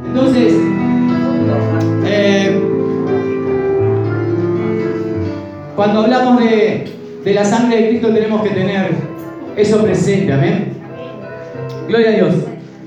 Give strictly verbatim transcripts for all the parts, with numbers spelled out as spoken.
Entonces, eh, cuando hablamos de, de la sangre de Cristo tenemos que tener eso presente, amén. Gloria a Dios.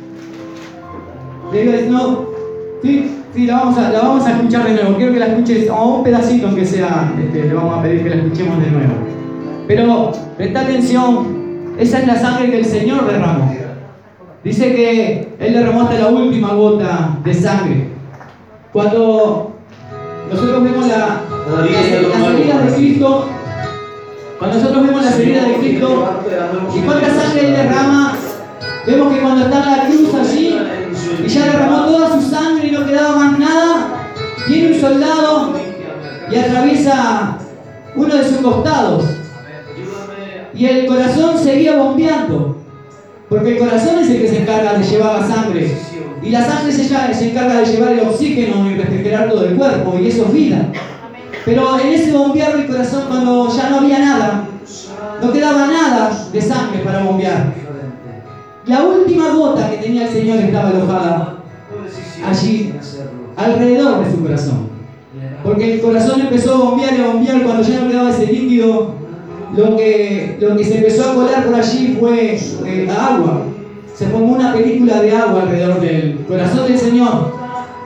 No, sí, sí, la vamos a, la vamos a escuchar de nuevo. Quiero que la escuches, o un pedacito aunque sea, este, le vamos a pedir que la escuchemos de nuevo. Pero presta atención, esa es la sangre que el Señor derramó. Dice que Él derramó hasta la última gota de sangre. Cuando nosotros vemos la, las, las heridas de Cristo, cuando nosotros vemos las heridas de Cristo y cuánta sangre Él derrama, vemos que cuando está en la cruz allí y ya derramó toda su sangre y no quedaba más nada, viene un soldado y atraviesa uno de sus costados y el corazón seguía bombeando, porque el corazón es el que se encarga de llevar la sangre y la sangre se, se encarga de llevar el oxígeno y refrigerar todo el cuerpo, y eso es vida. Pero en ese bombear del corazón, cuando ya no había nada, no quedaba nada de sangre para bombear, la última gota que tenía el Señor estaba alojada allí, alrededor de su corazón. Porque el corazón empezó a bombear y a bombear. Cuando ya no quedaba ese líquido, lo que, lo que se empezó a colar por allí fue eh, agua. Se formó una película de agua alrededor del corazón del Señor.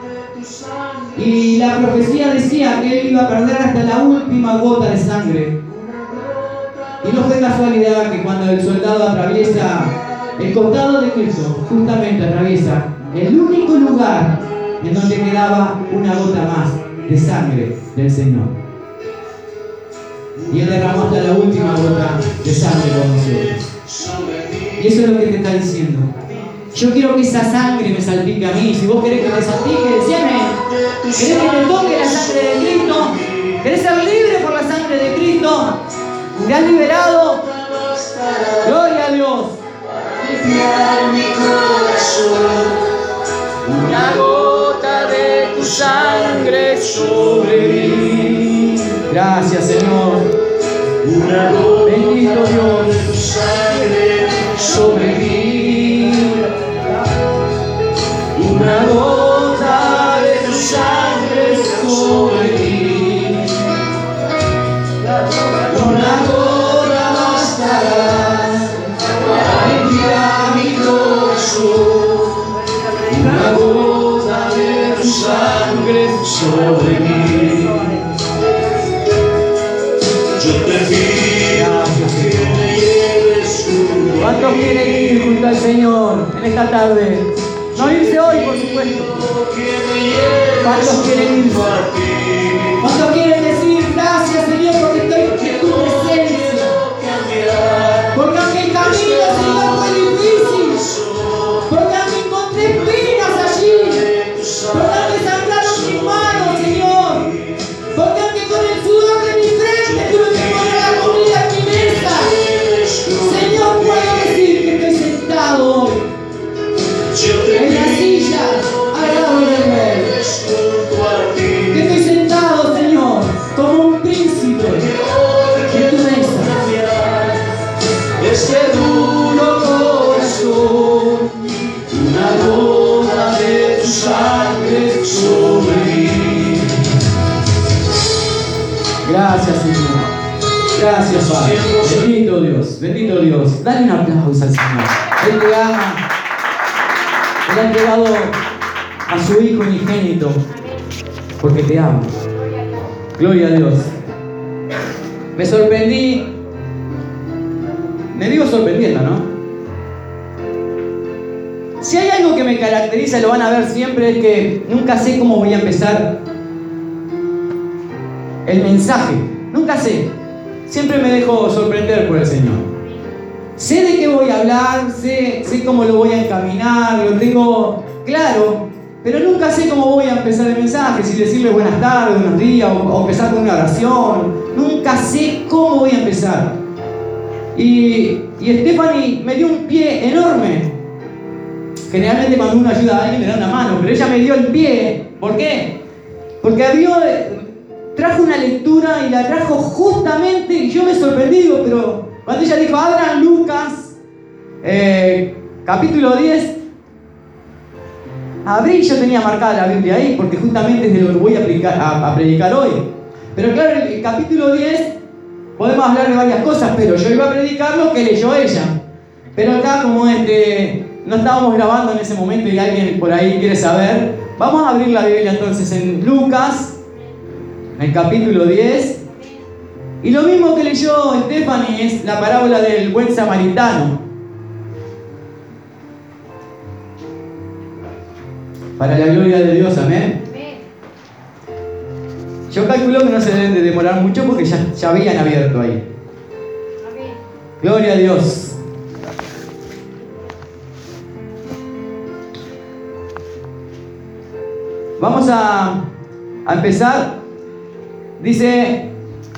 Y la profecía decía que Él iba a perder hasta la última gota de sangre. Y no fue casualidad que cuando el soldado atraviesa el costado de Cristo, justamente atraviesa el único lugar en donde quedaba una gota más de sangre del Señor. Y Él derramó hasta la última gota de sangre por nosotros. Y eso es lo que te está diciendo. Yo quiero que esa sangre me salpique a mí. Si vos querés que te salpique, decime. ¿Querés que te toque la sangre de Cristo? ¿Querés ser libre por la sangre de Cristo? ¿Te has liberado? Gloria a Dios. Mi corazón, una gota de tu sangre sobre mí. Gracias, Señor. Una gota Bendito Dios. de tu sangre sobre mí. Una gota de tu sangre sobre mí. Una gota bastará para limpiar mi corazón. Una gota de tu sangre sobre mí. Yo te pido que me lleves junto a ¿Cuántos ti? quieren ir junto al Señor en esta tarde? No irse hoy, por supuesto. ¿Cuántos quieren ir? ¿Cuántos quieren decir gracias, Señor, porque estoy en tu presencia? Porque aunque el camino, Señor, fue difícil, porque aunque encontré espinas allí, porque aunque sangraron mis manos, Señor, porque aunque con el sudor de mi frente tuve que poner la comida en mi mesa, Señor, puedo decir que estoy sentado hoy en la silla al lado del Rey. Que estoy sentado, Señor, como un príncipe en tu mesa. Este duro corazón, una gota de tu sangre sobre mí. Gracias, Señor. Gracias, Padre. Bendito Dios, bendito Dios. Dale un aplauso al Señor. Él te ama. Él ha entregado a su Hijo unigénito porque te ama. Gloria a Dios. Me sorprendí. Me digo sorprendiendo, ¿no? Si hay algo que me caracteriza, lo van a ver siempre, es que nunca sé cómo voy a empezar el mensaje. Nunca sé. Siempre me dejo sorprender por el Señor. Sé de qué voy a hablar, sé, sé cómo lo voy a encaminar, lo tengo claro, pero nunca sé cómo voy a empezar el mensaje, si decirle buenas tardes, buenos días, o, o empezar con una oración. Nunca sé cómo voy a empezar. Y, y Stephanie me dio un pie enorme. Generalmente cuando uno ayuda a alguien le da una mano, pero ella me dio el pie. ¿Por qué? Porque abrió, trajo una lectura y la trajo justamente, y yo me sorprendí, digo, pero cuando ella dijo, abran Lucas, eh, capítulo diez, abrí, yo tenía marcada la Biblia ahí, porque justamente es de lo que voy a, aplicar, a, a predicar hoy. Pero claro, el, el capítulo diez, podemos hablar de varias cosas, pero yo iba a predicar lo que leyó ella. Pero acá, como este, no estábamos grabando en ese momento y alguien por ahí quiere saber, vamos a abrir la Biblia entonces en Lucas, en el capítulo diez. Y lo mismo que leyó Stephanie es la parábola del buen samaritano. Para la gloria de Dios, amén. Yo calculo que no se deben de demorar mucho porque ya, ya habían abierto ahí. Amén. Gloria a Dios. Vamos a, a empezar. Dice,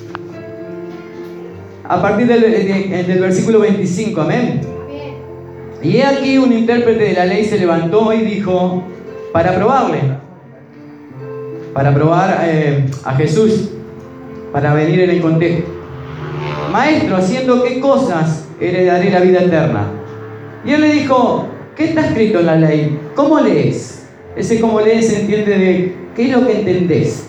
a partir del, de, del versículo veinticinco, amén. Amén. Y he aquí un intérprete de la ley se levantó y dijo, para probarle, para probar eh, a Jesús, para venir en el contexto. Maestro, ¿haciendo qué cosas heredaré la vida eterna? Y él le dijo, ¿qué está escrito en la ley? ¿Cómo lees? Ese cómo lees se entiende de qué es lo que entendés.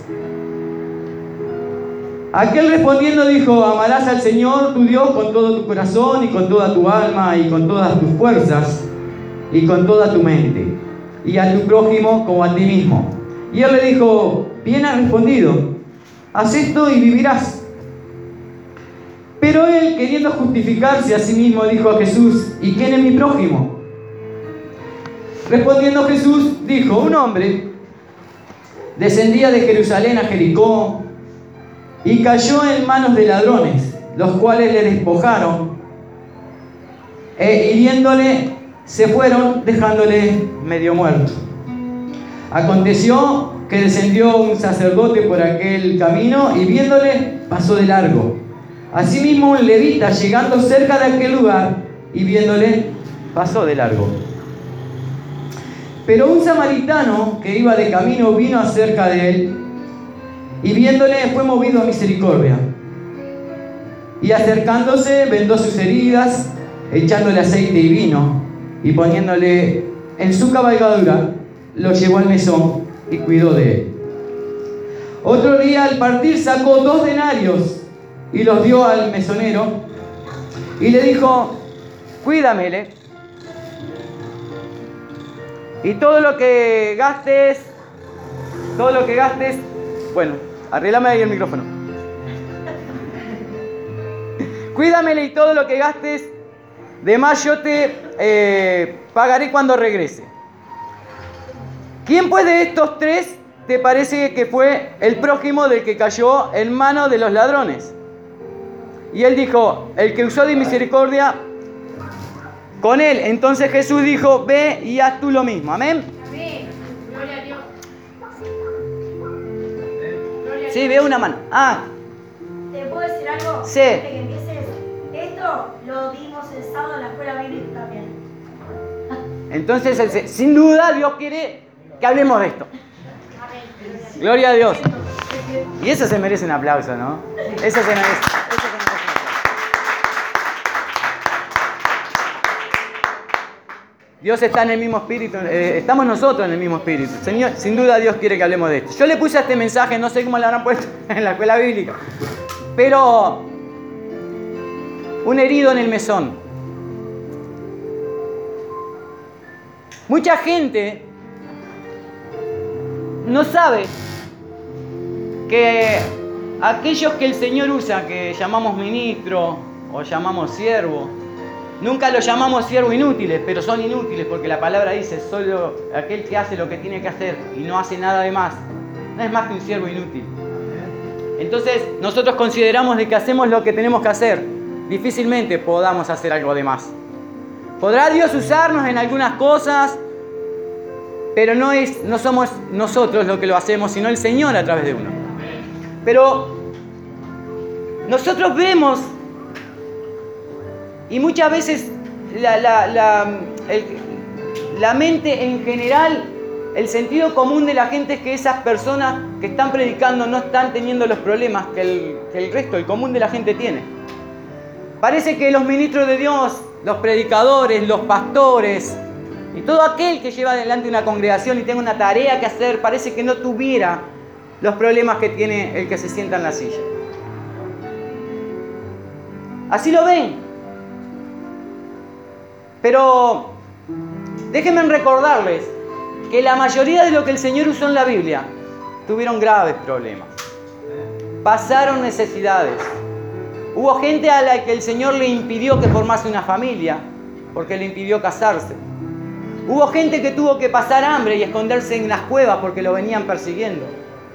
Aquel respondiendo dijo, amarás al Señor tu Dios con todo tu corazón y con toda tu alma y con todas tus fuerzas y con toda tu mente, y a tu prójimo como a ti mismo. Y él le dijo, bien has respondido, haz esto y vivirás. Pero él, queriendo justificarse a sí mismo, dijo a Jesús, ¿y quién es mi prójimo? Respondiendo Jesús, dijo, un hombre descendía de Jerusalén a Jericó y cayó en manos de ladrones, los cuales le despojaron e hiriéndole se fueron, dejándole medio muerto. Aconteció que descendió un sacerdote por aquel camino y viéndole pasó de largo. Asimismo un levita, llegando cerca de aquel lugar y viéndole pasó de largo. Pero un samaritano que iba de camino vino acerca de él y viéndole fue movido a misericordia. Y acercándose vendó sus heridas, echándole aceite y vino, y poniéndole en su cabalgadura, lo llevó al mesón y cuidó de él. Otro día al partir sacó dos denarios y los dio al mesonero y le dijo, cuídamele, y todo lo que gastes, todo lo que gastes, bueno, arreglame ahí el micrófono. Cuídamele y todo lo que gastes, de más yo te eh, pagaré cuando regrese. ¿Quién pues de estos tres te parece que fue el prójimo del que cayó en manos de los ladrones? Y él dijo, el que usó de misericordia con él. Entonces Jesús dijo, ve y haz tú lo mismo. Amén. Amén. Gloria a Dios. Gloria a Sí, Dios. veo una mano. Ah, ¿Te puedo decir algo? Sí. Antes de que empieces. Esto lo dimos el sábado en la escuela bíblica también. entonces el- sin duda Dios quiere que hablemos de esto. Amén. Gloria a Dios. Y eso se merece un aplauso, ¿no? Eso se merece. Eso se merece un aplauso. Dios está en el mismo espíritu, eh, estamos nosotros en el mismo espíritu. Señor, sin duda Dios quiere que hablemos de esto. Yo le puse este mensaje, no sé cómo lo habrán puesto en la escuela bíblica, pero un herido en el mesón. Mucha gente no sabe que aquellos que el Señor usa, que llamamos ministro o llamamos siervo, nunca los llamamos siervos inútiles, pero son inútiles porque la palabra dice, solo aquel que hace lo que tiene que hacer y no hace nada de más, no es más que un siervo inútil. Entonces, nosotros consideramos de que hacemos lo que tenemos que hacer, difícilmente podamos hacer algo de más. Podrá Dios usarnos en algunas cosas, pero no, es, no somos nosotros los que lo hacemos, sino el Señor a través de uno. Pero nosotros vemos, y muchas veces la, la, la, el, la mente en general, el sentido común de la gente es que esas personas que están predicando no están teniendo los problemas que el, que el resto, el común de la gente tiene. Parece que los ministros de Dios, los predicadores, los pastores, Y todo aquel que lleva adelante una congregación y tenga una tarea que hacer, parece que no tuviera los problemas que tiene el que se sienta en la silla. Así lo ven. Pero déjenme recordarles que la mayoría de lo que el Señor usó en la Biblia tuvieron graves problemas. Pasaron necesidades. Hubo gente a la que el Señor le impidió que formase una familia porque le impidió casarse. Hubo gente que tuvo que pasar hambre y esconderse en las cuevas porque lo venían persiguiendo.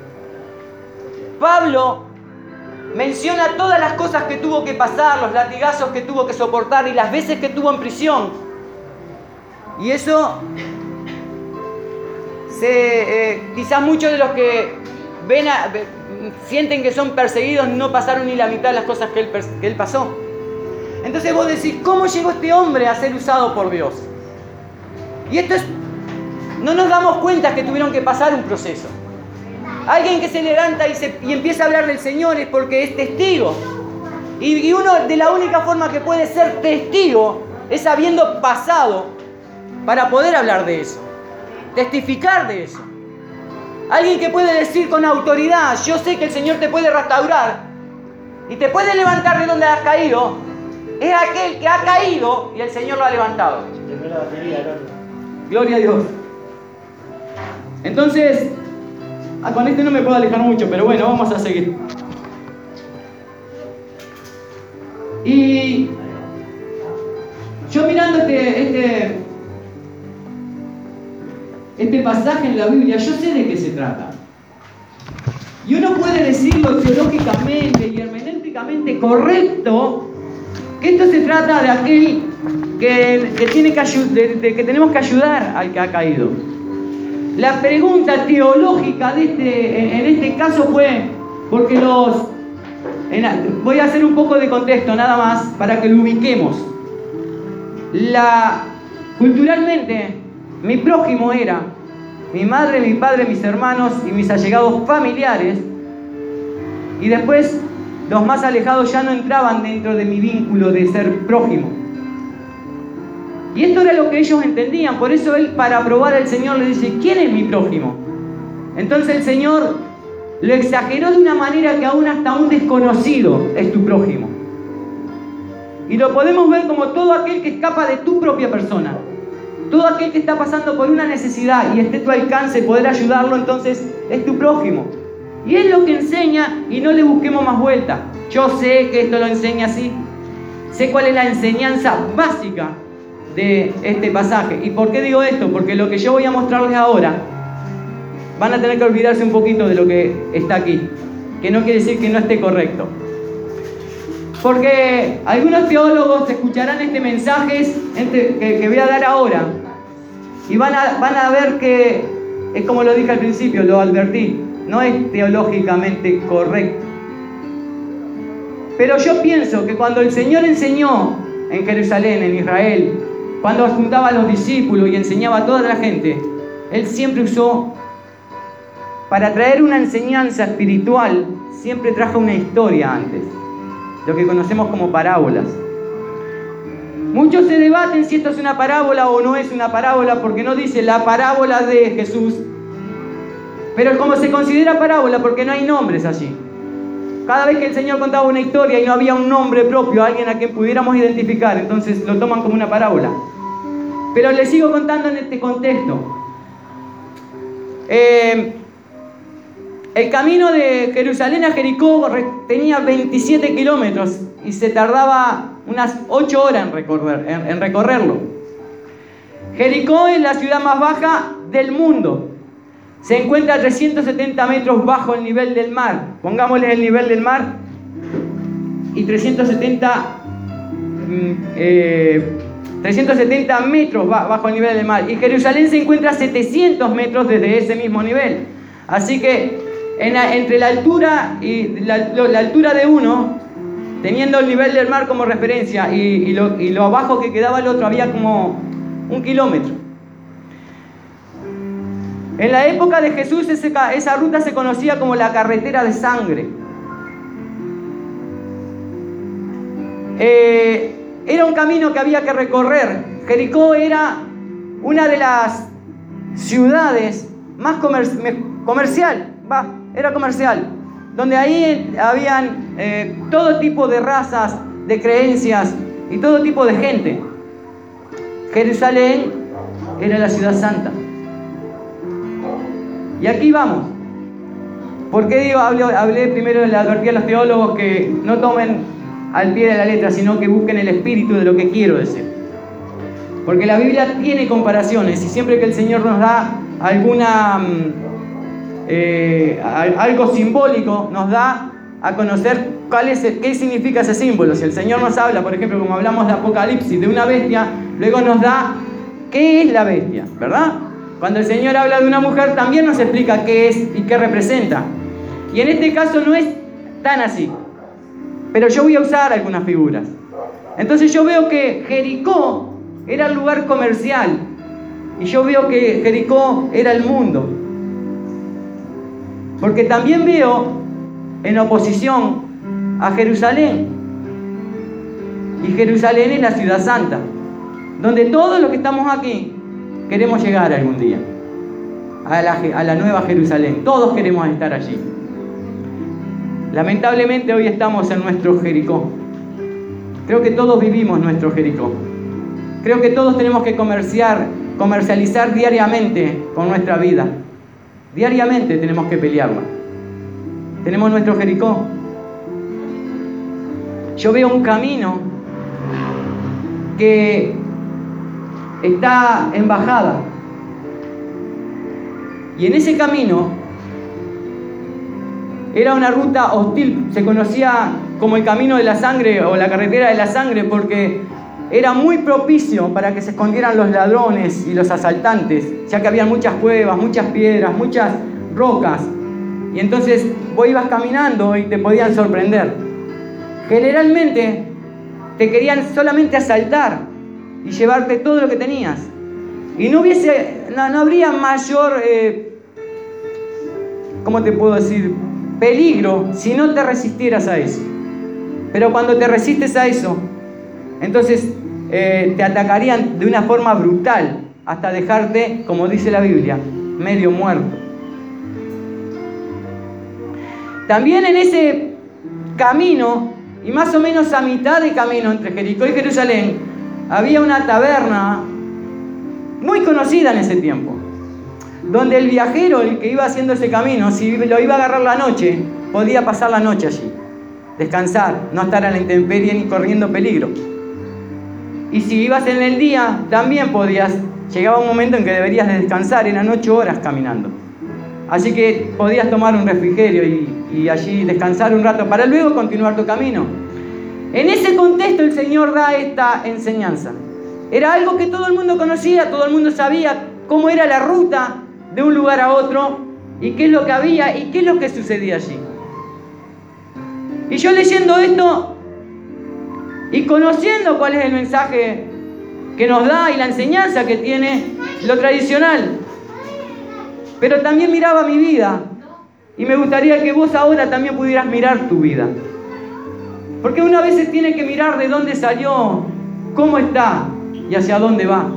Pablo menciona todas las cosas que tuvo que pasar, los latigazos que tuvo que soportar y las veces que estuvo en prisión. Y eso, se, eh, quizás muchos de los que ven a, sienten que son perseguidos no pasaron ni la mitad de las cosas que él, que él pasó. Entonces vos decís, ¿cómo llegó este hombre a ser usado por Dios? Y esto es, no nos damos cuenta que tuvieron que pasar un proceso. Alguien que se levanta y, se, y empieza a hablar del Señor es porque es testigo. Y, y uno de la única forma que puede ser testigo es habiendo pasado para poder hablar de eso. Testificar de eso. Alguien que puede decir con autoridad, yo sé que el Señor te puede restaurar y te puede levantar de donde has caído. Es aquel que ha caído y el Señor lo ha levantado. Gloria a Dios. Entonces, ah, con este no me puedo alejar mucho, pero bueno, vamos a seguir. Y yo mirando este, este, este pasaje en la Biblia, yo sé de qué se trata. Y uno puede decirlo teológicamente y hermenéuticamente correcto, que esto se trata de aquel que, que, tiene que, de, de, que tenemos que ayudar al que ha caído. La pregunta teológica de este, en, en este caso fue, porque los... En, voy a hacer un poco de contexto nada más para que lo ubiquemos. La, culturalmente, mi prójimo era mi madre, mi padre, mis hermanos y mis allegados familiares. Y después, los más alejados ya no entraban dentro de mi vínculo de ser prójimo. Y esto era lo que ellos entendían. Por eso él, para probar al Señor, le dice, ¿quién es mi prójimo? Entonces el Señor lo exageró de una manera que aún hasta un desconocido es tu prójimo. Y lo podemos ver como todo aquel que escapa de tu propia persona. Todo aquel que está pasando por una necesidad y esté a tu alcance poder ayudarlo, entonces es tu prójimo. Y es lo que enseña y no le busquemos más vuelta. Yo sé que esto lo enseña así. Sé cuál es la enseñanza básica de este pasaje. ¿Y por qué digo esto? Porque lo que yo voy a mostrarles ahora van a tener que olvidarse un poquito de lo que está aquí, que no quiere decir que no esté correcto. Porque algunos teólogos escucharán este mensaje que, que voy a dar ahora y van a, van a ver que es como lo dije al principio, lo advertí, no es teológicamente correcto. Pero yo pienso que cuando el Señor enseñó en Jerusalén, en Israel, cuando juntaba a los discípulos y enseñaba a toda la gente, Él siempre usó, para traer una enseñanza espiritual, siempre trajo una historia antes, lo que conocemos como parábolas. Muchos se debaten si esto es una parábola o no es una parábola, porque no dice la parábola de Jesús, pero como se considera parábola porque no hay nombres allí. Cada vez que el Señor contaba una historia y no había un nombre propio, alguien a quien pudiéramos identificar, entonces lo toman como una parábola. Pero les sigo contando en este contexto. Eh, el camino de Jerusalén a Jericó tenía veintisiete kilómetros y se tardaba unas ocho horas en, recorrer, en, en recorrerlo. Jericó es la ciudad más baja del mundo. Se encuentra a trescientos setenta metros bajo el nivel del mar. Pongámosle el nivel del mar. Y trescientos setenta, eh, trescientos setenta metros bajo el nivel del mar. Y Jerusalén se encuentra a setecientos metros desde ese mismo nivel. Así que en la, entre la altura y la, la altura de uno, teniendo el nivel del mar como referencia, y, y, lo, y lo abajo que quedaba el otro, había como un kilómetro. En la época de Jesús ese, esa ruta se conocía como la carretera de sangre. Eh, era un camino que había que recorrer. Jericó era una de las ciudades más comer comercial, va, era comercial, donde ahí habían eh, todo tipo de razas, de creencias y todo tipo de gente. Jerusalén era la ciudad santa. Y aquí vamos. ¿Por qué digo, hablé, hablé primero, le advertí a los teólogos que no tomen al pie de la letra, sino que busquen el espíritu de lo que quiero decir? Porque la Biblia tiene comparaciones y siempre que el Señor nos da alguna eh, algo simbólico, nos da a conocer cuál es el, qué significa ese símbolo. Si el Señor nos habla, por ejemplo, como hablamos de Apocalipsis, de una bestia, luego nos da qué es la bestia, ¿verdad? Cuando el Señor habla de una mujer, también nos explica qué es y qué representa. Y en este caso no es tan así, pero yo voy a usar algunas figuras. Entonces yo veo que Jericó era el lugar comercial, y yo veo que Jericó era el mundo. Porque también veo en oposición a Jerusalén. Y Jerusalén es la ciudad santa, donde todos los que estamos aquí queremos llegar algún día a la, a la nueva Jerusalén. Todos queremos estar allí. Lamentablemente hoy estamos en nuestro Jericó. Creo que todos vivimos nuestro Jericó. Creo que todos tenemos que comerciar, comercializar diariamente con nuestra vida. Diariamente tenemos que pelearla. Tenemos nuestro Jericó. Yo veo un camino que está en bajada. Y en ese camino era una ruta hostil. Se conocía como el camino de la sangre o la carretera de la sangre porque era muy propicio para que se escondieran los ladrones y los asaltantes, ya que había muchas cuevas, muchas piedras, muchas rocas. Y entonces vos ibas caminando y te podían sorprender. Generalmente te querían solamente asaltar y llevarte todo lo que tenías. Y no hubiese, no, no habría mayor, eh, ¿cómo te puedo decir? Peligro si no te resistieras a eso. Pero cuando te resistes a eso, entonces eh, te atacarían de una forma brutal hasta dejarte, como dice la Biblia, medio muerto. También en ese camino, y más o menos a mitad de camino entre Jericó y Jerusalén, había una taberna muy conocida en ese tiempo, donde el viajero, el que iba haciendo ese camino, si lo iba a agarrar la noche, podía pasar la noche allí, descansar, no estar a la intemperie ni corriendo peligro. Y si ibas en el día, también podías, llegaba un momento en que deberías de descansar, eran ocho horas caminando. Así que podías tomar un refrigerio y, y allí descansar un rato para luego continuar tu camino. En ese contexto el Señor da esta enseñanza. Era algo que todo el mundo conocía, todo el mundo sabía cómo era la ruta de un lugar a otro y qué es lo que había y qué es lo que sucedía allí. Y yo leyendo esto y conociendo cuál es el mensaje que nos da y la enseñanza que tiene lo tradicional, pero también miraba mi vida y me gustaría que vos ahora también pudieras mirar tu vida, porque uno a veces tiene que mirar de dónde salió, cómo está y hacia dónde va.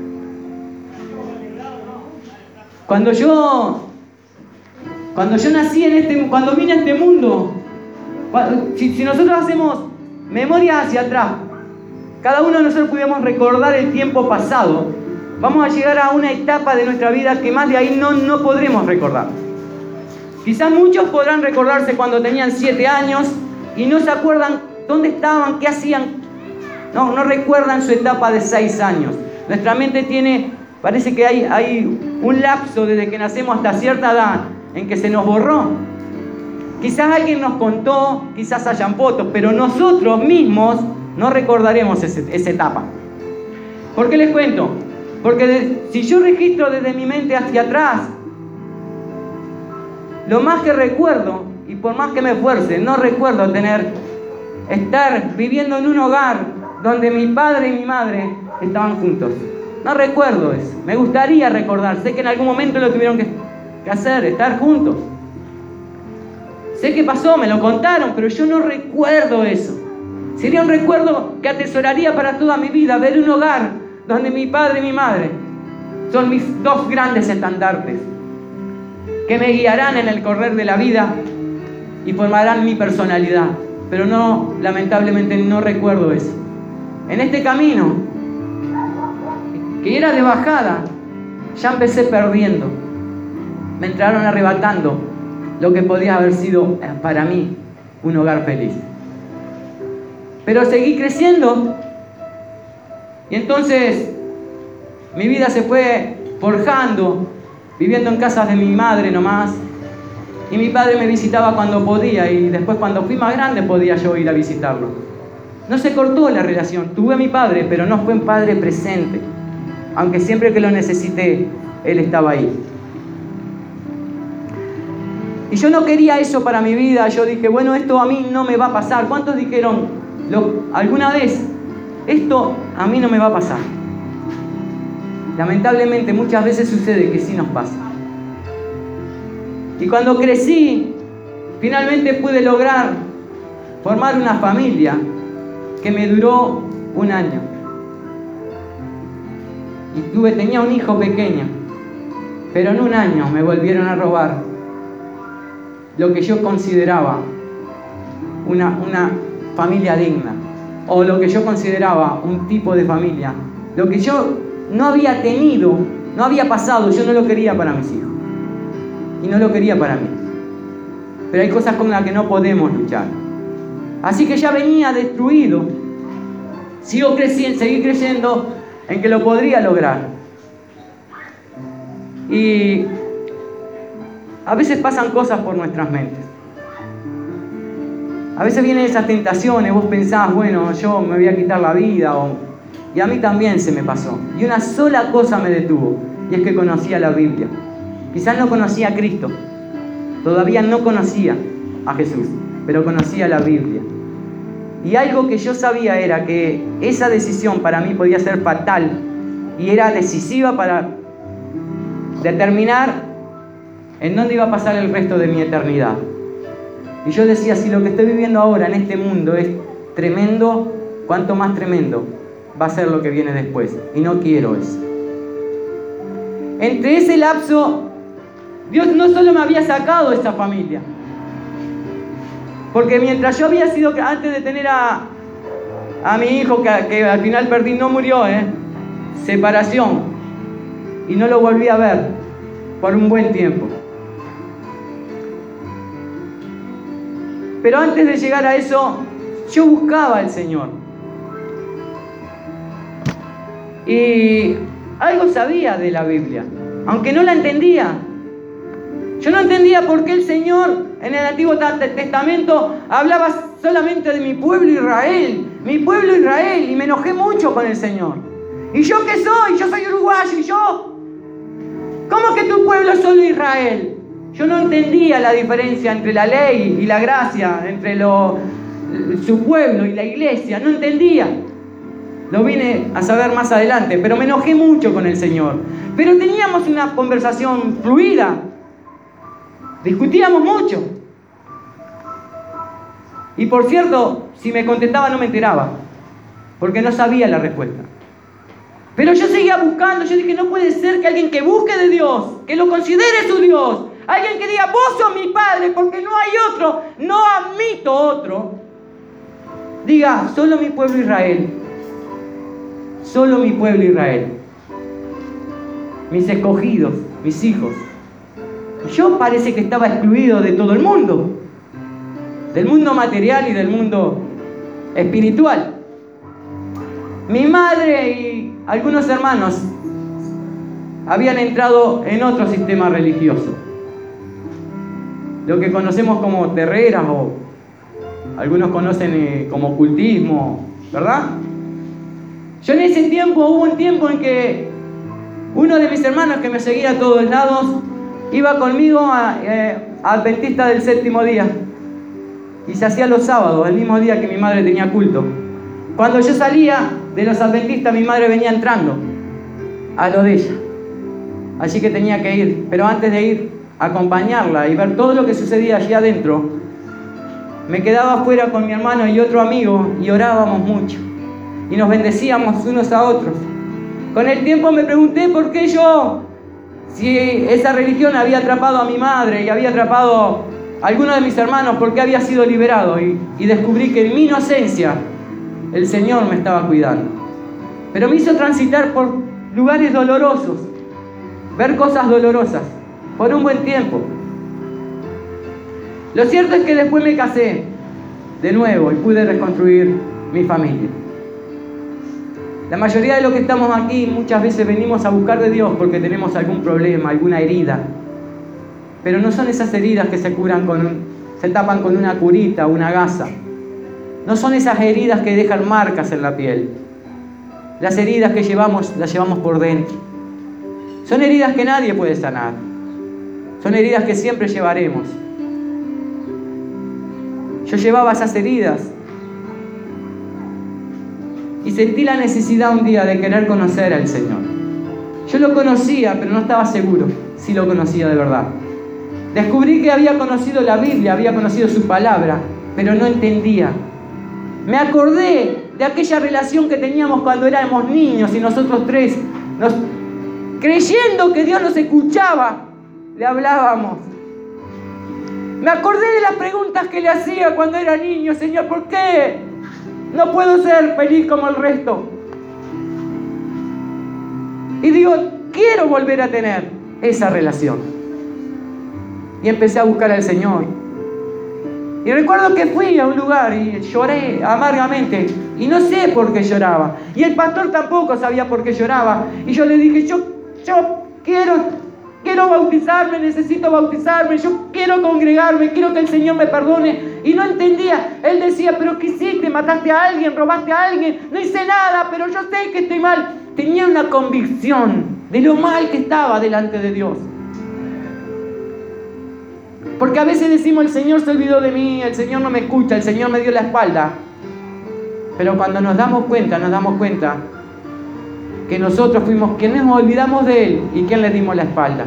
Cuando yo cuando yo nací en este cuando vine a este mundo, si, si nosotros hacemos memoria hacia atrás, cada uno de nosotros pudiéramos recordar el tiempo pasado, vamos a llegar a una etapa de nuestra vida que más de ahí no, no podremos recordar. Quizás muchos podrán recordarse cuando tenían siete años y no se acuerdan dónde estaban, qué hacían. No, no recuerdan su etapa de seis años. Nuestra mente tiene, parece que hay, hay un lapso desde que nacemos hasta cierta edad en que se nos borró. Quizás alguien nos contó, quizás hayan fotos, pero nosotros mismos no recordaremos ese, esa etapa. ¿Por qué les cuento? Porque de, si yo registro desde mi mente hacia atrás, lo más que recuerdo, y por más que me esfuerce, no recuerdo tener, estar viviendo en un hogar donde mi padre y mi madre estaban juntos. No recuerdo eso. Me gustaría recordar. Sé que en algún momento lo tuvieron que, que hacer, estar juntos. Sé que pasó, me lo contaron, pero yo no recuerdo eso. Sería un recuerdo que atesoraría para toda mi vida, ver un hogar donde mi padre y mi madre son mis dos grandes estandartes que me guiarán en el correr de la vida y formarán mi personalidad. Pero no, lamentablemente no recuerdo eso. En este camino, que era de bajada, ya empecé perdiendo. Me entraron arrebatando lo que podía haber sido para mí un hogar feliz. Pero seguí creciendo y entonces mi vida se fue forjando, viviendo en casas de mi madre nomás. Y mi padre me visitaba cuando podía y después cuando fui más grande podía yo ir a visitarlo. No se cortó la relación, tuve a mi padre, pero no fue un padre presente. Aunque siempre que lo necesité, él estaba ahí. Y yo no quería eso para mi vida. Yo dije, bueno, esto a mí no me va a pasar. ¿Cuántos dijeron lo, alguna vez, esto a mí no me va a pasar? Lamentablemente muchas veces sucede que sí nos pasa. Y cuando crecí, finalmente pude lograr formar una familia que me duró un año. Y tuve, tenía un hijo pequeño, pero en un año me volvieron a robar lo que yo consideraba una, una familia digna, o lo que yo consideraba un tipo de familia. Lo que yo no había tenido, no había pasado, yo no lo quería para mis hijos. Y no lo quería para mí. Pero hay cosas con las que no podemos luchar. Así que ya venía destruido. Sigo creciendo, seguí creyendo en que lo podría lograr. Y a veces pasan cosas por nuestras mentes. A veces vienen esas tentaciones, vos pensás, bueno, yo me voy a quitar la vida. O... Y a mí también se me pasó. Y una sola cosa me detuvo, y es que conocía la Biblia. Quizás no conocía a Cristo, todavía no conocía a Jesús, pero conocía la Biblia. Y algo que yo sabía era que esa decisión para mí podía ser fatal y era decisiva para determinar en dónde iba a pasar el resto de mi eternidad. Y yo decía, si lo que estoy viviendo ahora en este mundo es tremendo, cuanto más tremendo va a ser lo que viene después. Y no quiero eso. Entre ese lapso, Dios no solo me había sacado de esa familia, porque mientras yo había sido, antes de tener a, a mi hijo, que, que al final perdí, no murió, ¿eh? separación, y no lo volví a ver por un buen tiempo. Pero antes de llegar a eso, yo buscaba al Señor. Y algo sabía de la Biblia, aunque no la entendía. Yo no entendía por qué el Señor en el Antiguo Testamento hablaba solamente de mi pueblo Israel, mi pueblo Israel, y me enojé mucho con el Señor. ¿Y yo qué soy? Yo soy uruguayo, ¿y yo? ¿Cómo que tu pueblo es solo Israel? Yo no entendía la diferencia entre la ley y la gracia, entre lo, su pueblo y la iglesia, no entendía. Lo vine a saber más adelante, pero me enojé mucho con el Señor. Pero teníamos una conversación fluida. Discutíamos mucho. Y por cierto, si me contestaba no me enteraba, porque no sabía la respuesta. Pero yo seguía buscando. Yo dije, no puede ser que alguien que busque de Dios, que lo considere su Dios, alguien que diga, vos sos mi Padre, porque no hay otro, no admito otro, diga, solo mi pueblo Israel, solo mi pueblo Israel, mis escogidos, mis hijos. Yo parece que estaba excluido de todo el mundo, del mundo material y del mundo espiritual. Mi madre y algunos hermanos habían entrado en otro sistema religioso, lo que conocemos como terreras, o algunos conocen eh, como ocultismo, ¿verdad? Yo en ese tiempo, hubo un tiempo en que uno de mis hermanos que me seguía a todos lados iba conmigo a, eh, a Adventista del Séptimo Día, y se hacía los sábados, el mismo día que mi madre tenía culto. Cuando yo salía de los adventistas, mi madre venía entrando a lo de ella, así que tenía que ir. Pero antes de ir a acompañarla y ver todo lo que sucedía allí adentro, me quedaba afuera con mi hermano y otro amigo y orábamos mucho y nos bendecíamos unos a otros, Con el tiempo me pregunté por qué yo, si esa religión había atrapado a mi madre y había atrapado a alguno de mis hermanos, por qué había sido liberado. Y, y descubrí que en mi inocencia el Señor me estaba cuidando. Pero me hizo transitar por lugares dolorosos, ver cosas dolorosas, por un buen tiempo. Lo cierto es que después me casé de nuevo y pude reconstruir mi familia. La mayoría de los que estamos aquí muchas veces venimos a buscar de Dios porque tenemos algún problema, alguna herida. Pero no son esas heridas que se curan con un, se tapan con una curita, una gasa. No son esas heridas que dejan marcas en la piel. Las heridas que llevamos, las llevamos por dentro. Son heridas que nadie puede sanar. Son heridas que siempre llevaremos. Yo llevaba esas heridas y sentí la necesidad un día de querer conocer al Señor. Yo lo conocía, pero no estaba seguro si lo conocía de verdad. Descubrí que había conocido la Biblia, había conocido su palabra, pero no entendía. Me acordé de aquella relación que teníamos cuando éramos niños y nosotros tres, nos, creyendo que Dios nos escuchaba, le hablábamos. Me acordé de las preguntas que le hacía cuando era niño. Señor, ¿por qué no puedo ser feliz como el resto? Y digo, quiero volver a tener esa relación. Y empecé a buscar al Señor. Y recuerdo que fui a un lugar y lloré amargamente. Y no sé por qué lloraba. Y el pastor tampoco sabía por qué lloraba. Y yo le dije, yo, yo quiero... Quiero bautizarme, necesito bautizarme, yo quiero congregarme, quiero que el Señor me perdone. Y no entendía. Él decía, pero ¿qué hiciste? ¿Mataste a alguien? ¿Robaste a alguien? No hice nada, pero yo sé que estoy mal. Tenía una convicción de lo mal que estaba delante de Dios. Porque a veces decimos, el Señor se olvidó de mí, el Señor no me escucha, el Señor me dio la espalda. Pero cuando nos damos cuenta, nos damos cuenta que nosotros fuimos quienes nos olvidamos de Él y quien le dimos la espalda.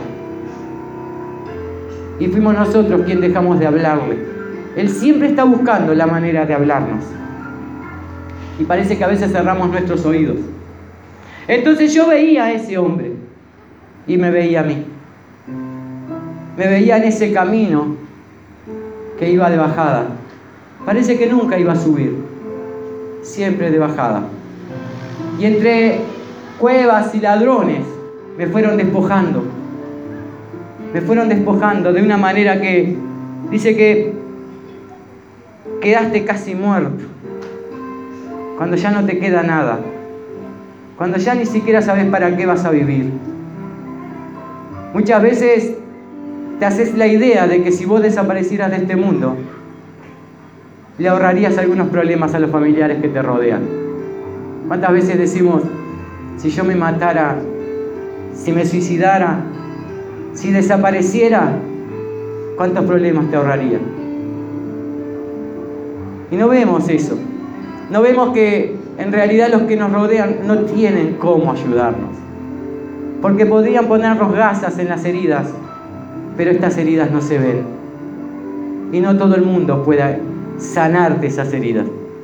Y fuimos nosotros quienes dejamos de hablarle. Él siempre está buscando la manera de hablarnos. Y parece que a veces cerramos nuestros oídos. Entonces yo veía a ese hombre y me veía a mí. Me veía en ese camino que iba de bajada. Parece que nunca iba a subir. Siempre de bajada. Y entre cuevas y ladrones me fueron despojando. Me fueron despojando de una manera que dice que quedaste casi muerto. Cuando ya no te queda nada. Cuando ya ni siquiera sabes para qué vas a vivir. Muchas veces te haces la idea de que si vos desaparecieras de este mundo, le ahorrarías algunos problemas a los familiares que te rodean. ¿Cuántas veces decimos, si yo me matara, si me suicidara, si desapareciera, cuántos problemas te ahorraría? Y no vemos eso. No vemos que en realidad los que nos rodean no tienen cómo ayudarnos. Porque podrían ponernos gasas en las heridas, pero estas heridas no se ven. Y no todo el mundo pueda sanarte esas heridas.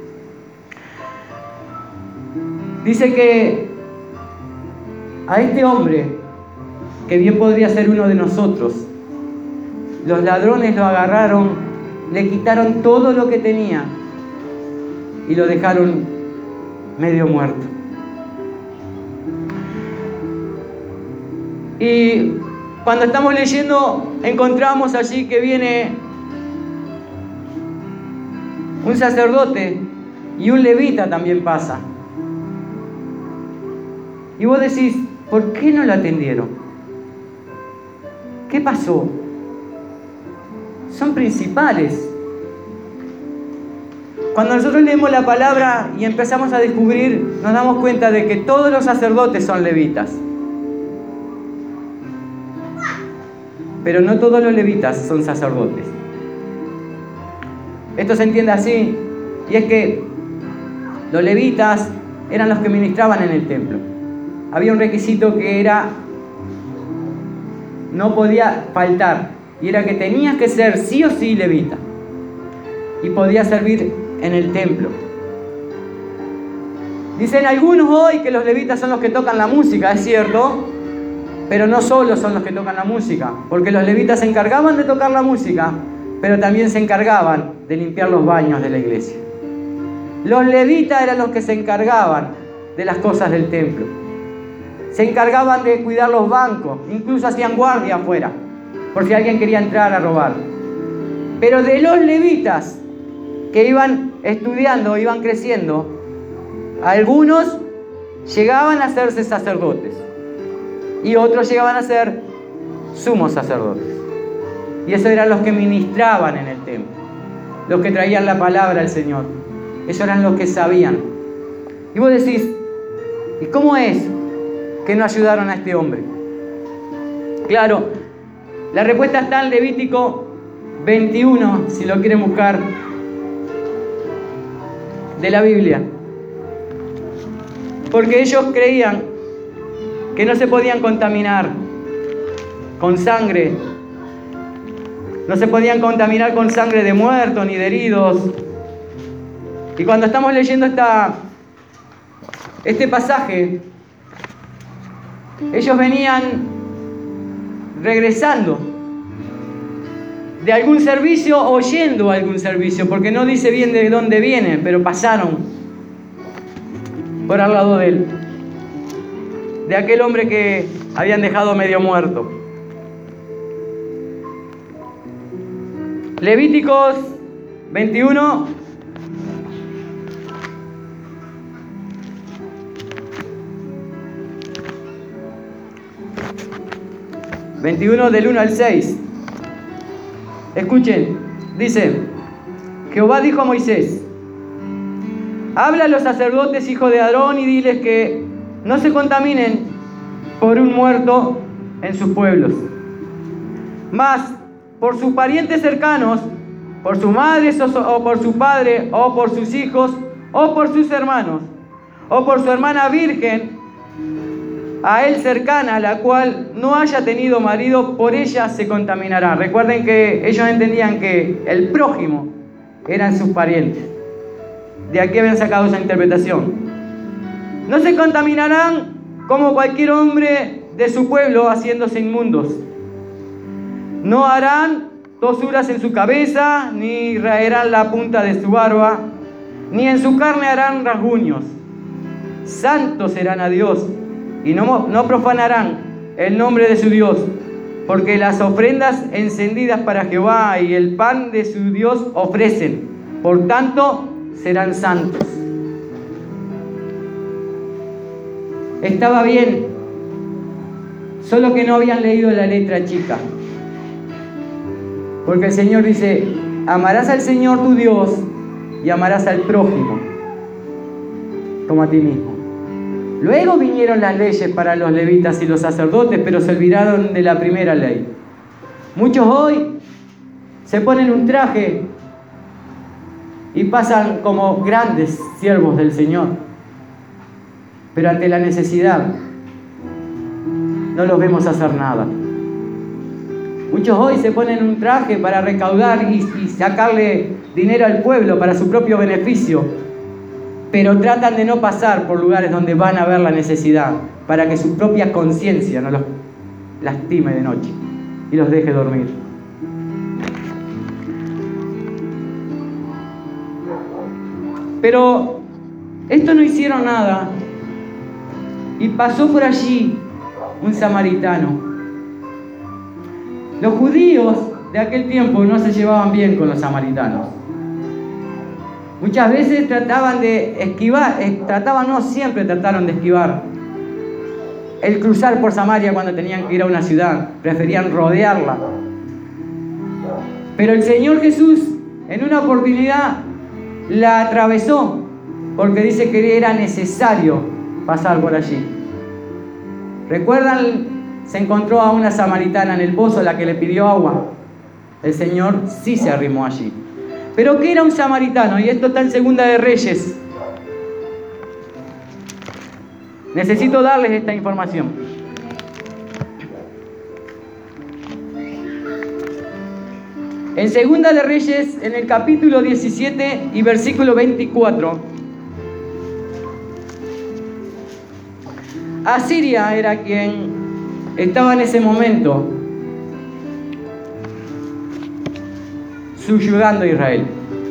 Dice que a este hombre, que bien podría ser uno de nosotros, los ladrones lo agarraron, le quitaron todo lo que tenía y lo dejaron medio muerto. Y cuando estamos leyendo, encontramos allí que viene un sacerdote y un levita también pasa. Y vos decís, ¿por qué no lo atendieron? ¿Qué pasó? Son principales. Cuando nosotros leemos la palabra y empezamos a descubrir, nos damos cuenta de que todos los sacerdotes son levitas. Pero no todos los levitas son sacerdotes. Esto se entiende así, y es que los levitas eran los que ministraban en el templo. Había un requisito que era, no podía faltar, y era que tenías que ser sí o sí levita, y podías servir en el templo. Dicen algunos hoy que los levitas son los que tocan la música, es cierto, pero no solo son los que tocan la música, porque los levitas se encargaban de tocar la música, pero también se encargaban de limpiar los baños de la iglesia. Los levitas eran los que se encargaban de las cosas del templo. Se encargaban de cuidar los bancos, incluso hacían guardia afuera, por si alguien quería entrar a robar. Pero de los levitas que iban estudiando, iban creciendo, algunos llegaban a hacerse sacerdotes y otros llegaban a ser sumos sacerdotes. Y esos eran los que ministraban en el templo, los que traían la palabra al Señor. Esos eran los que sabían. Y vos decís, ¿y cómo es que no ayudaron a este hombre? Claro, la respuesta está en Levítico veintiuno, si lo quieren buscar, de la Biblia. Porque ellos creían que no se podían contaminar con sangre. No se podían contaminar con sangre de muertos ni de heridos. Y cuando estamos leyendo esta, este pasaje, ellos venían regresando de algún servicio o yendo a algún servicio, porque no dice bien de dónde vienen, pero pasaron por al lado de él, de aquel hombre que habían dejado medio muerto. Levíticos veintiuno, veintiuno del uno al seis. Escuchen, dice: Jehová dijo a Moisés: habla a los sacerdotes, hijos de Aarón, y diles que no se contaminen por un muerto en sus pueblos. Mas por sus parientes cercanos, por sus madres o por su padre, o por sus hijos, o por sus hermanos, o por su hermana virgen, a él cercana, la cual no haya tenido marido, por ella se contaminará. Recuerden que ellos entendían que el prójimo eran sus parientes. De aquí habían sacado esa interpretación. No se contaminarán como cualquier hombre de su pueblo, haciéndose inmundos. No harán tosuras en su cabeza, ni raerán la punta de su barba, ni en su carne harán rasguños. Santos serán a Dios, y no, no profanarán el nombre de su Dios, porque las ofrendas encendidas para Jehová y el pan de su Dios ofrecen. Por tanto, serán santos. Estaba bien, solo que no habían leído la letra chica. Porque el Señor dice: amarás al Señor tu Dios y amarás al prójimo como a ti mismo. Luego vinieron las leyes para los levitas y los sacerdotes, pero se olvidaron de la primera ley. Muchos hoy se ponen un traje y pasan como grandes siervos del Señor, pero ante la necesidad no los vemos hacer nada. Muchos hoy se ponen un traje para recaudar y, y sacarle dinero al pueblo para su propio beneficio, pero tratan de no pasar por lugares donde van a ver la necesidad, para que su propia conciencia no los lastime de noche y los deje dormir. Pero estos no hicieron nada, y pasó por allí un samaritano. Los judíos de aquel tiempo no se llevaban bien con los samaritanos. Muchas veces trataban de esquivar, eh, trataban, no siempre trataron de esquivar el cruzar por Samaria cuando tenían que ir a una ciudad, preferían rodearla. Pero el Señor Jesús en una oportunidad la atravesó, porque dice que era necesario pasar por allí. ¿Recuerdan? Se encontró a una samaritana en el pozo, la que le pidió agua. El Señor sí se arrimó allí. ¿Pero qué era un samaritano? Y esto está en Segunda de Reyes. Necesito darles esta información. En Segunda de Reyes, en el capítulo diecisiete y versículo veinticuatro, Asiria era quien estaba en ese momento subyugando a Israel.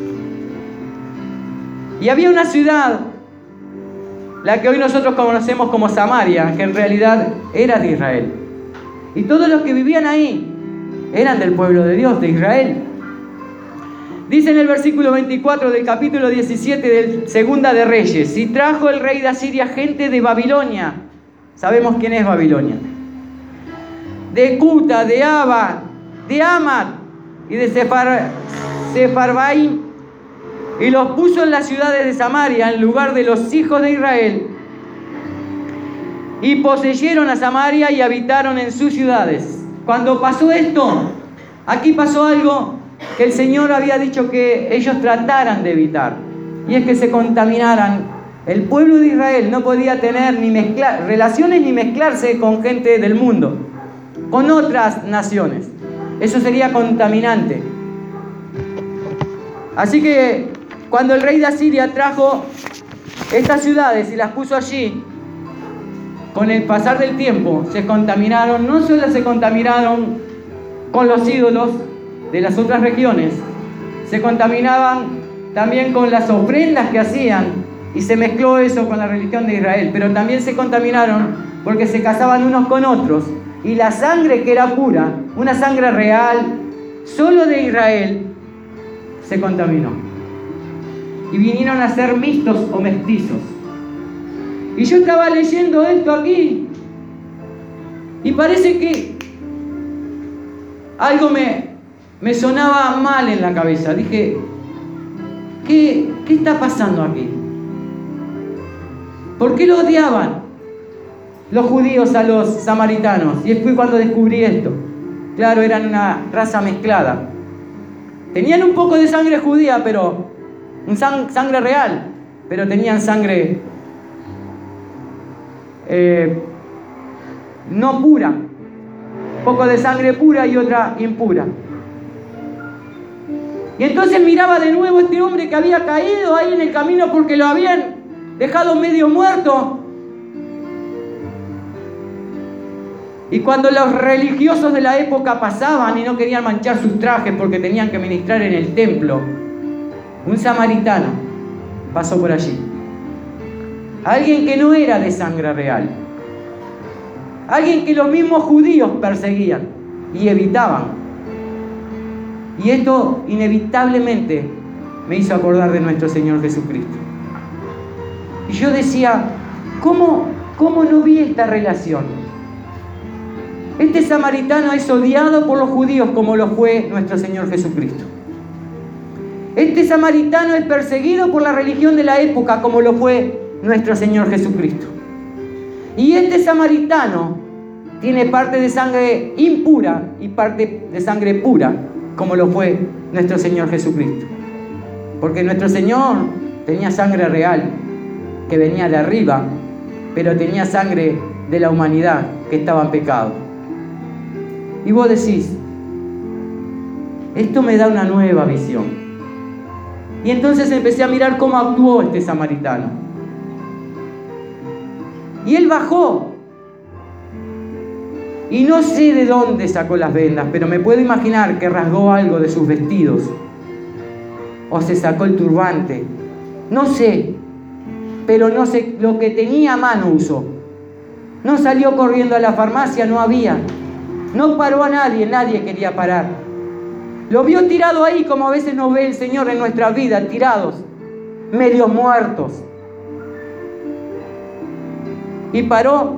Y había una ciudad, la que hoy nosotros conocemos como Samaria, que en realidad era de Israel. Y todos los que vivían ahí eran del pueblo de Dios, de Israel. Dice en el versículo veinticuatro del capítulo diecisiete del Segunda de Reyes: y trajo el rey de Asiria gente de Babilonia. Sabemos quién es Babilonia. De Cuta, de Aba, de Amat y de Sefar, Sefarbaim, y los puso en las ciudades de Samaria en lugar de los hijos de Israel. Y poseyeron a Samaria y habitaron en sus ciudades. Cuando pasó esto, aquí pasó algo que el Señor había dicho que ellos trataran de evitar. Y es que se contaminaran. El pueblo de Israel no podía tener ni mezclar, relaciones ni mezclarse con gente del mundo, con otras naciones. Eso sería contaminante. Así que cuando el rey de Asiria trajo estas ciudades y las puso allí, con el pasar del tiempo se contaminaron. No solo se contaminaron con los ídolos de las otras regiones, se contaminaban también con las ofrendas que hacían, y se mezcló eso con la religión de Israel. Pero también se contaminaron porque se casaban unos con otros, y la sangre que era pura, una sangre real, solo de Israel, se contaminó. Y vinieron a ser mixtos o mestizos. Y yo estaba leyendo esto aquí, y parece que algo me, me sonaba mal en la cabeza. Dije, ¿qué, qué está pasando aquí? ¿Por qué lo odiaban los judíos a los samaritanos? Y fue cuando descubrí esto. Claro, eran una raza mezclada. Tenían un poco de sangre judía, pero un sang- sangre real, pero tenían sangre eh, no pura. Un poco de sangre pura y otra impura. Y entonces miraba de nuevo a este hombre que había caído ahí en el camino porque lo habían dejado medio muerto. Y cuando los religiosos de la época pasaban y no querían manchar sus trajes porque tenían que ministrar en el templo, un samaritano pasó por allí. Alguien que no era de sangre real. Alguien que los mismos judíos perseguían y evitaban. Y esto inevitablemente me hizo acordar de nuestro Señor Jesucristo. Y yo decía, ¿cómo, cómo no vi esta relación? Este samaritano es odiado por los judíos como lo fue nuestro Señor Jesucristo. Este samaritano es perseguido por la religión de la época como lo fue nuestro Señor Jesucristo. Y este samaritano tiene parte de sangre impura y parte de sangre pura como lo fue nuestro Señor Jesucristo. Porque nuestro Señor tenía sangre real que venía de arriba, pero tenía sangre de la humanidad que estaba en pecado. Y vos decís, esto me da una nueva visión. Y entonces empecé a mirar cómo actuó este samaritano. Y él bajó. Y no sé de dónde sacó las vendas, pero me puedo imaginar que rasgó algo de sus vestidos. O se sacó el turbante. No sé. Pero no sé, lo que tenía a mano usó. No salió corriendo a la farmacia, no había. No paró a nadie, nadie quería parar. Lo vio tirado ahí como a veces nos ve el Señor en nuestra vida, tirados, medio muertos. Y paró.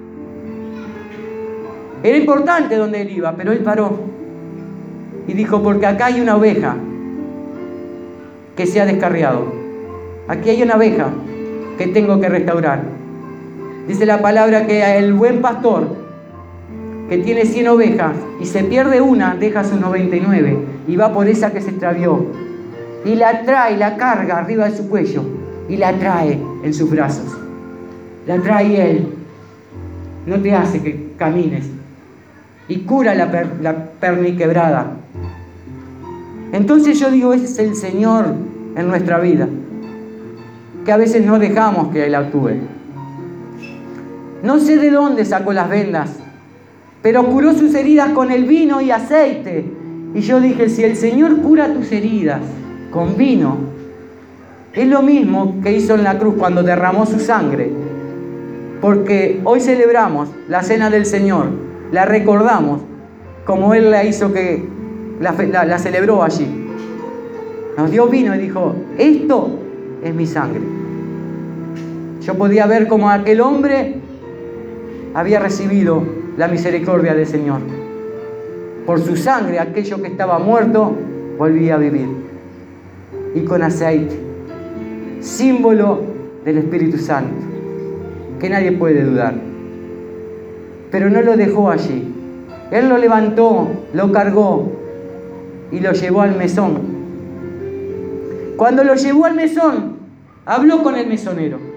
Era importante donde él iba, pero él paró. Y dijo, porque acá hay una oveja que se ha descarriado. Aquí hay una oveja que tengo que restaurar. Dice la palabra que el buen pastor que tiene cien ovejas y se pierde una, deja sus noventa y nueve y va por esa que se extravió y la trae, la carga arriba de su cuello y la trae en sus brazos. La trae él. No te hace que camines y cura la, per, la perniquebrada. Entonces yo digo, ese es el Señor en nuestra vida, que a veces no dejamos que Él actúe. No sé de dónde sacó las vendas, pero curó sus heridas con el vino y aceite. Y yo dije, si el Señor cura tus heridas con vino, es lo mismo que hizo en la cruz cuando derramó su sangre. Porque hoy celebramos la cena del Señor, la recordamos como Él la hizo que la, la, la celebró allí. Nos dio vino y dijo, esto es mi sangre. Yo podía ver como aquel hombre había recibido la misericordia del Señor. Por su sangre, aquello que estaba muerto volvía a vivir. Y con aceite, símbolo del Espíritu Santo, que nadie puede dudar. Pero no lo dejó allí. Él lo levantó, lo cargó y lo llevó al mesón. Cuando lo llevó al mesón, habló con el mesonero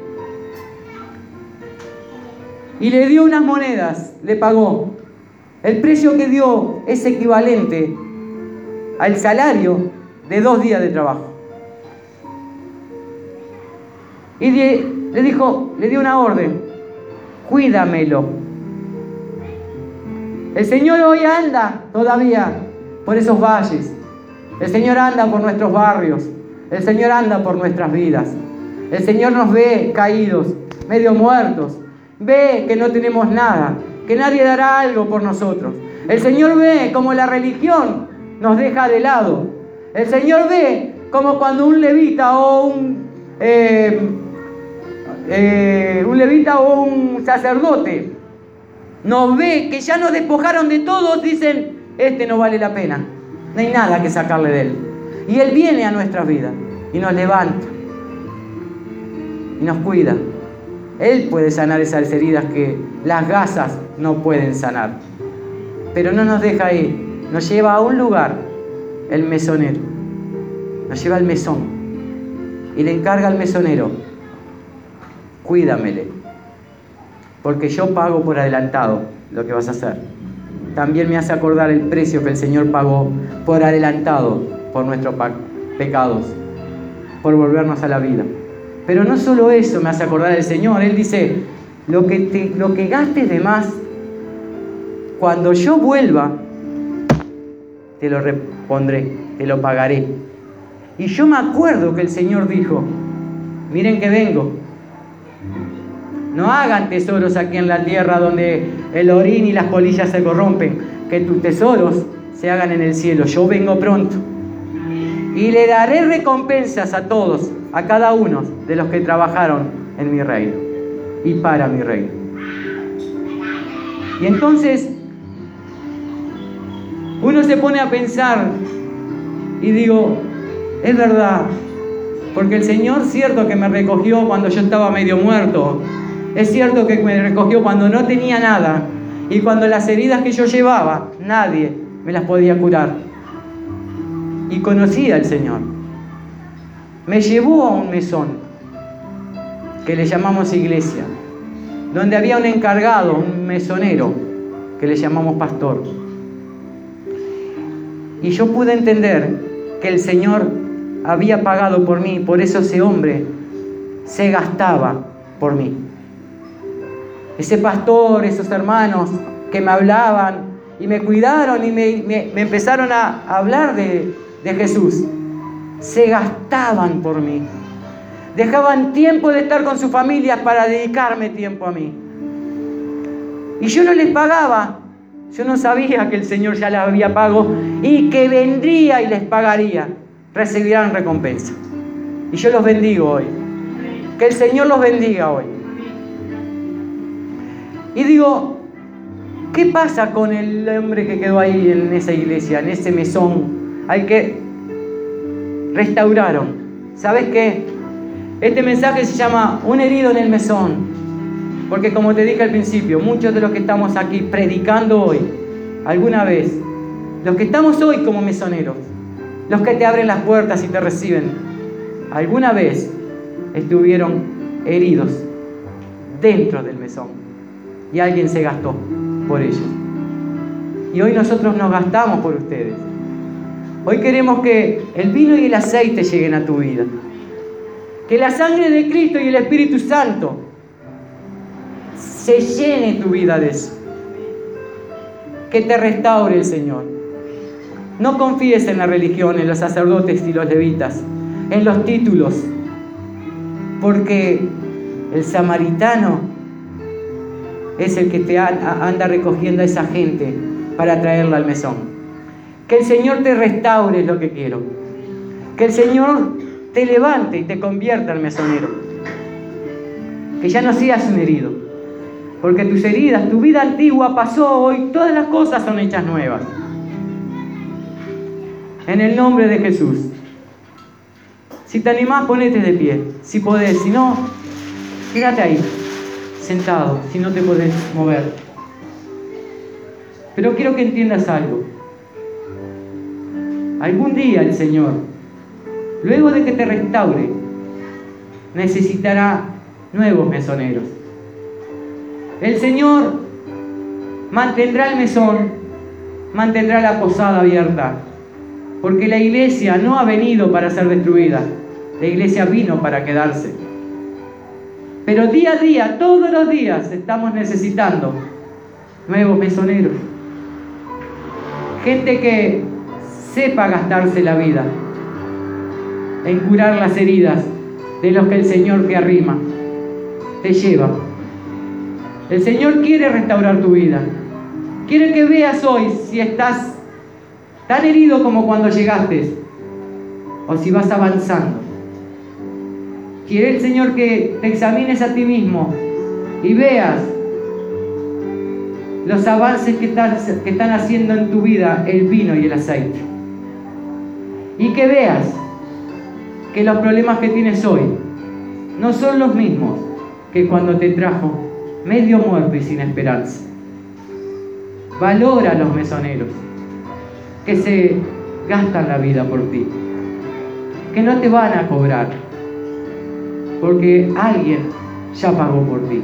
y le dio unas monedas, le pagó. El precio que dio es equivalente al salario de dos días de trabajo. Y de, le dijo, le dio una orden, cuídamelo. El Señor hoy anda todavía por esos valles. El Señor anda por nuestros barrios. El Señor anda por nuestras vidas. El Señor nos ve caídos, medio muertos. Ve que no tenemos nada, que nadie dará algo por nosotros. El Señor ve como la religión nos deja de lado. El Señor ve como cuando un levita o un, eh, eh, un levita o un sacerdote nos ve que ya nos despojaron de todos, dicen, este no vale la pena, no hay nada que sacarle de él. Y Él viene a nuestras vidas y nos levanta y nos cuida. Él puede sanar esas heridas que las gasas no pueden sanar. Pero no nos deja ahí. Nos lleva a un lugar, el mesonero. Nos lleva al mesón. Y le encarga al mesonero, cuídamele. Porque yo pago por adelantado lo que vas a hacer. También me hace acordar el precio que el Señor pagó por adelantado por nuestros pecados. Por volvernos a la vida. Pero no solo eso me hace acordar el Señor. Él dice, lo que, te, lo que gastes de más, cuando yo vuelva, te lo repondré, te lo pagaré. Y yo me acuerdo que el Señor dijo, miren que vengo. No hagan tesoros aquí en la tierra donde el orín y las polillas se corrompen. Que tus tesoros se hagan en el cielo. Yo vengo pronto. Y le daré recompensas a todos, a cada uno de los que trabajaron en mi reino y para mi reino. Y entonces uno se pone a pensar y digo, es verdad, porque el Señor cierto que me recogió cuando yo estaba medio muerto, es cierto que me recogió cuando no tenía nada y cuando las heridas que yo llevaba nadie me las podía curar. Y conocí al Señor. Me llevó a un mesón que le llamamos iglesia, donde había un encargado, un mesonero, que le llamamos pastor. Y yo pude entender que el Señor había pagado por mí, por eso ese hombre se gastaba por mí. Ese pastor, esos hermanos que me hablaban y me cuidaron y me, me, me empezaron a hablar de, de Jesús, se gastaban por mí. Dejaban tiempo de estar con sus familias para dedicarme tiempo a mí. Y yo no les pagaba. Yo no sabía que el Señor ya les había pagado y que vendría y les pagaría. Recibirán recompensa. Y yo los bendigo hoy. Que el Señor los bendiga hoy. Y digo, ¿qué pasa con el hombre que quedó ahí en esa iglesia, en ese mesón, al que restauraron? ¿Sabes qué? Este mensaje se llama Un herido en el mesón. Porque como te dije al principio, muchos de los que estamos aquí predicando hoy, alguna vez, los que estamos hoy como mesoneros, los que te abren las puertas y te reciben, alguna vez estuvieron heridos dentro del mesón y alguien se gastó por ellos. Y hoy nosotros nos gastamos por ustedes. Hoy queremos que el vino y el aceite lleguen a tu vida. Que la sangre de Cristo y el Espíritu Santo se llene tu vida de eso. Que te restaure el Señor. No confíes en la religión, en los sacerdotes y los levitas, en los títulos, porque el samaritano es el que te anda recogiendo a esa gente para traerla al mesón. Que el Señor te restaure es lo que quiero. Que el Señor te levante y te convierta al mesonero. Que ya no seas un herido, porque tus heridas, tu vida antigua pasó, hoy todas las cosas son hechas nuevas. En el nombre de Jesús. Si te animás, ponete de pie, si podés. Si no, quédate ahí, sentado, si no te podés mover. Pero quiero que entiendas algo. Algún día el Señor, luego de que te restaure, necesitará nuevos mesoneros. El Señor mantendrá el mesón, mantendrá la posada abierta, porque la iglesia no ha venido para ser destruida, la iglesia vino para quedarse. Pero día a día, todos los días, estamos necesitando nuevos mesoneros. Gente que sepa gastarse la vida en curar las heridas de los que el Señor te arrima, te lleva. El Señor quiere restaurar tu vida. Quiere que veas hoy si estás tan herido como cuando llegaste o si vas avanzando. Quiere el Señor que te examines a ti mismo y veas los avances que están, que están haciendo en tu vida el vino y el aceite. Y que veas que los problemas que tienes hoy no son los mismos que cuando te trajo medio muerto y sin esperanza. Valora a los mesoneros que se gastan la vida por ti, que no te van a cobrar, porque alguien ya pagó por ti.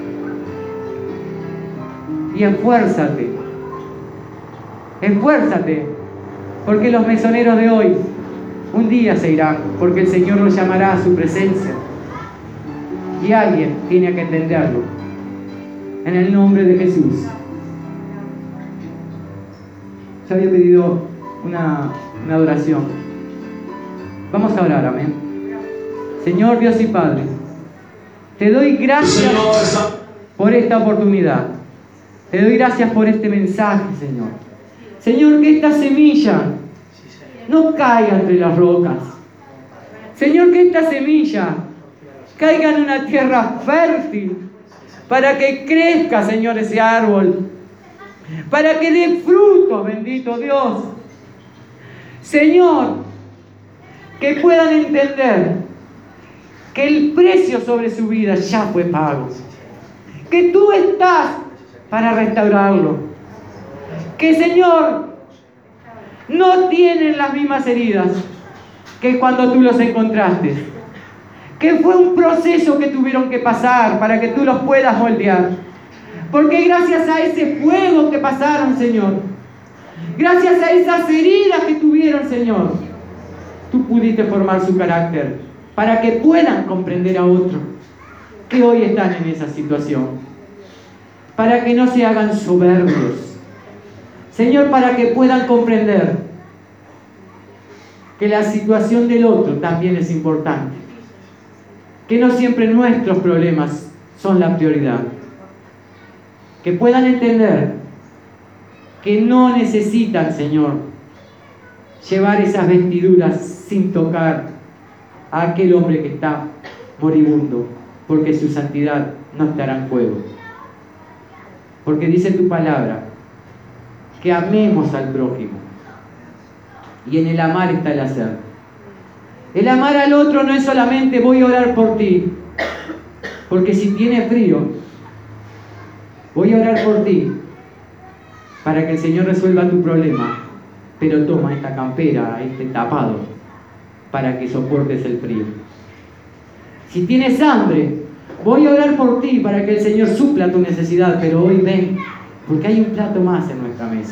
Y esfuérzate, esfuérzate, porque los mesoneros de hoy un día se irán, porque el Señor los llamará a su presencia. Y alguien tiene que entenderlo. En el nombre de Jesús. Yo había pedido una, una adoración. Vamos a orar, amén. Señor Dios y Padre, te doy gracias por esta oportunidad. Te doy gracias por este mensaje, Señor. Señor, que esta semilla no caiga entre las rocas. Señor, que esta semilla caiga en una tierra fértil para que crezca, Señor, ese árbol, para que dé frutos, bendito Dios. Señor, que puedan entender que el precio sobre su vida ya fue pago, que tú estás para restaurarlo, que, Señor, no tienen las mismas heridas que cuando tú los encontraste, que fue un proceso que tuvieron que pasar para que tú los puedas moldear, porque gracias a ese fuego que pasaron, Señor, gracias a esas heridas que tuvieron, Señor, tú pudiste formar su carácter para que puedan comprender a otros que hoy están en esa situación, para que no se hagan soberbios, Señor, para que puedan comprender que la situación del otro también es importante, que no siempre nuestros problemas son la prioridad, que puedan entender que no necesitan, Señor, llevar esas vestiduras sin tocar a aquel hombre que está moribundo, porque su santidad no estará en juego. Porque dice tu palabra que amemos al prójimo, y en el amar está el hacer. El amar al otro no es solamente voy a orar por ti, porque si tiene frío, voy a orar por ti para que el Señor resuelva tu problema, pero toma esta campera, este tapado, para que soportes el frío. Si tienes hambre, voy a orar por ti para que el Señor supla tu necesidad, pero hoy ven, porque hay un plato más en nuestra mesa.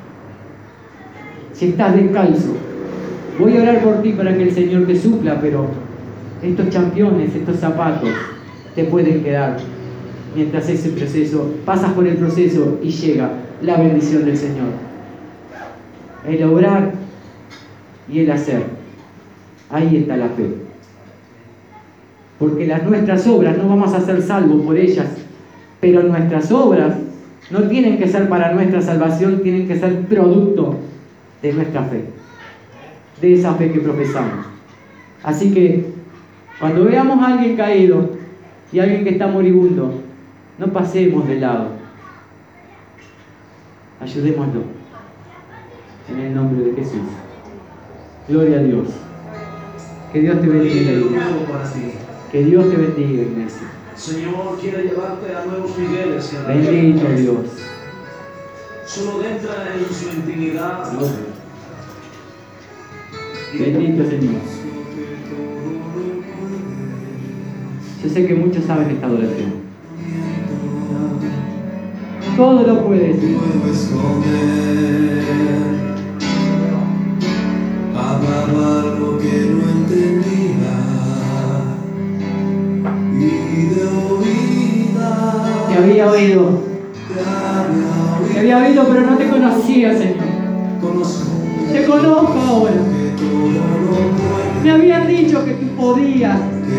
Si estás descalzo, voy a orar por ti para que el Señor te supla, pero estos championes, estos zapatos, te pueden quedar. mientras ese proceso, pasas por el proceso y llega la bendición del Señor. El obrar y el hacer. Ahí está la fe. Porque las nuestras obras no vamos a ser salvos por ellas, pero nuestras obras no tienen que ser para nuestra salvación, tienen que ser producto de nuestra fe, de esa fe que profesamos. Así que cuando veamos a alguien caído y a alguien que está moribundo, no pasemos de lado, ayudémoslo en el nombre de Jesús. Gloria a Dios. Que Dios te bendiga, iglesia. Que Dios te bendiga, iglesia. Señor quiere llevarte a nuevos niveles. Y a la Bendito vida. Dios. Solo entra en su intimidad. Bendito Señor. Yo sé que muchos saben esta adoración. Todo lo puedes. Amaba lo que no entendía y de oída Te había oído. Te había oído, pero no te conocía, Señor. Te conozco ahora. Me habían dicho que tú podías,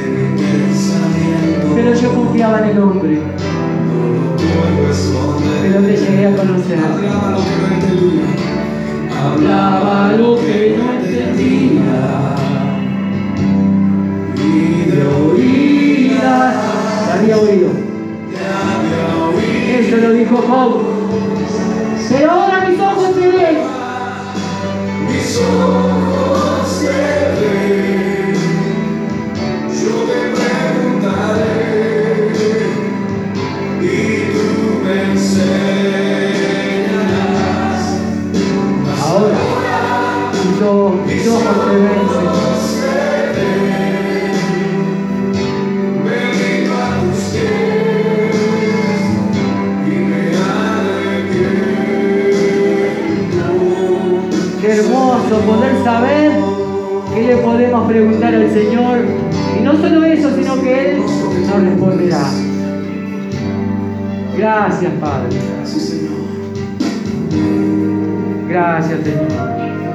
pero yo confiaba en el hombre. Pero te llegué a conocer. Hablaba lo que no entendía y de oídas te había oído. Eso lo dijo Job. Pero ahora mis ojos te ven. Mis ojos te ven. Yo te preguntaré y tú me enseñarás. Ahora mis ojos, mis ojos te ven, Señor. Qué hermoso poder saber que le podemos preguntar al Señor. Y no solo eso, sino que Él nos responderá. Gracias, Padre. Gracias, Señor.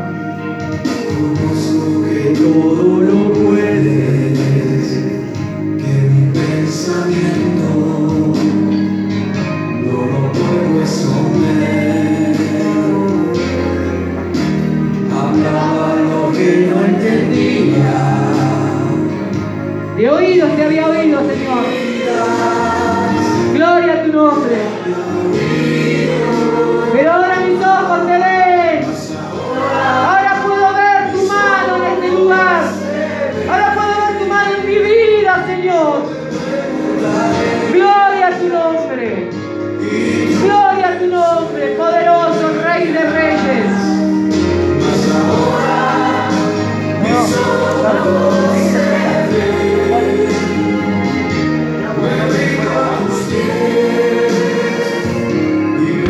Que todo lo puedes, que mi pensamiento no lo puedo esconder. Hablaba lo que no entendía. De oídos te había oído, Señor. Gloria a tu nombre. Pero ahora mis ojos te ven. Ahora puedo ver tu mano en este lugar. Ahora puedo ver tu mano en mi vida, Señor. Gloria a tu nombre. Gloria a tu nombre, poderoso.